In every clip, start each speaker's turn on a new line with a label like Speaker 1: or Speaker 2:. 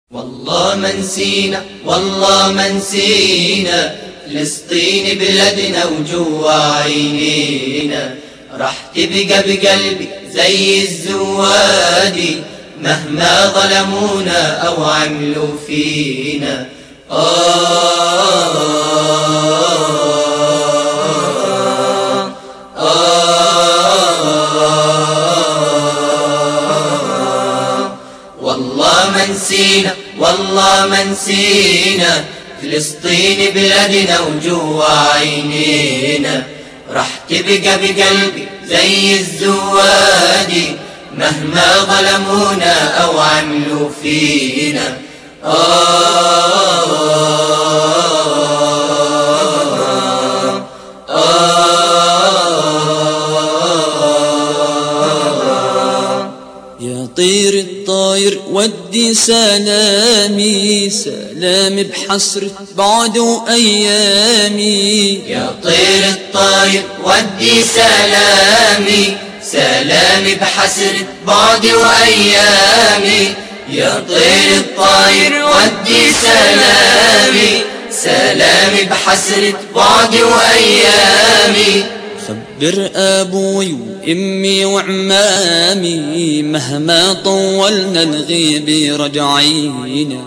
Speaker 1: والله ما نسينا والله ما نسينا فلسطين بلدنا وجوا عينينا، راح تبقى بقلبي زي الزوادي مهما ظلمونا أو عملوا فينا. والله ما نسينا والله ما نسينا فلسطين بلدنا وجوا عينينا، راح تبقى بقلبي زي الزوادي مهما ظلمونا أو عملوا فينا.
Speaker 2: يا طير الطاير ودي سلامي سلام بحسرة بعد وأيامي.
Speaker 1: يا طير الطاير ودي سلامي سلامي بحسرة بعد وأيامي. يا طير الطاير ودي سلامي سلامي بحسرة بعد وأيامي.
Speaker 2: خبر أبوي وأمي وعمامي مهما طولنا نغيب رجعينا.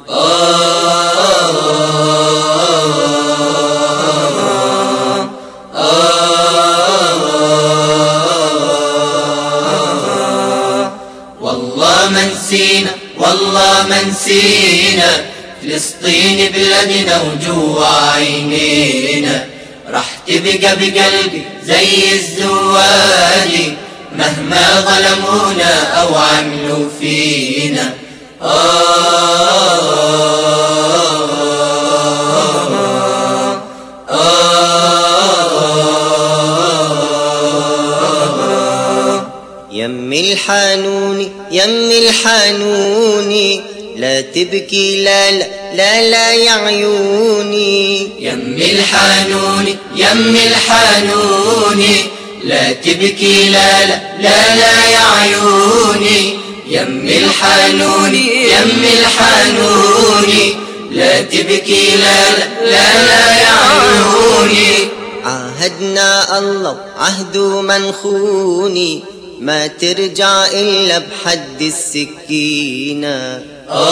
Speaker 1: والله ما نسينا والله ما نسينا فلسطين بلدنا وجوا عينينا، راح تبقى بقلبي زي الزوادي مهما ظلمونا أو عملوا فينا.
Speaker 3: يمي الحنوني يمي الحنوني لا تبكي لا لا لا لا يا عيوني.
Speaker 1: يمي الحنوني يمي الحنوني لا تبكي لا لا لا لا يا عيوني. يمي الحنوني يمي الحنوني لا تبكي لا لا لا لا يا عيوني.
Speaker 3: عاهدنا الله عهده منخوني ما ترجع إلا بحد السكينة.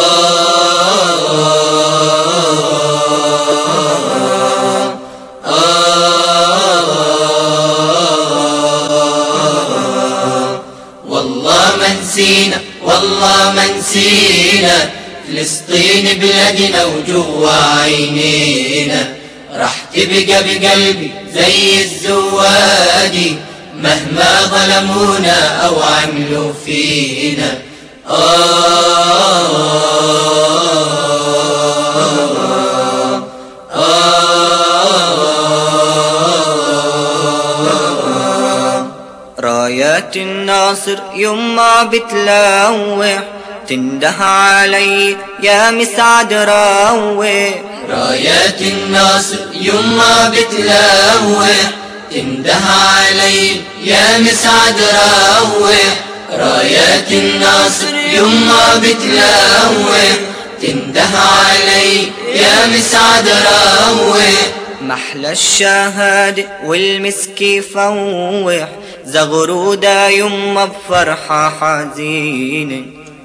Speaker 1: والله ما نسينا والله ما نسينا فلسطين بلدنا وجوا عينينا، راح تبقى بقلبي زي الزوادي مهما ظلمونا أو عملوا فينا.
Speaker 3: رايات الناصر يما بتلوح تنده علي يا مسعد راوح.
Speaker 1: رايات الناصر يما بتلوح تنده علي يا مسعد راوح. رايات الناصر يما بتلوح تنده علي يا مسعد راوح.
Speaker 3: محلى الشهادة والمسك يفوح زغرودة يما بفرحة حزينة.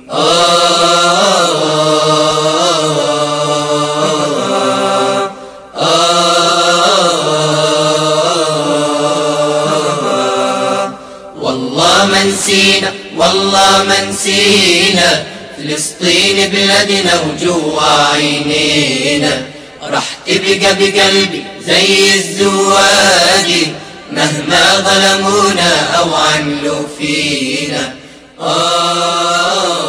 Speaker 1: والله ما نسينا والله ما نسينا فلسطين بلدنا وجوا عينينا، راح تبقى بقلبي زي الزوادي مهما ظلمونا أو عملوا فينا.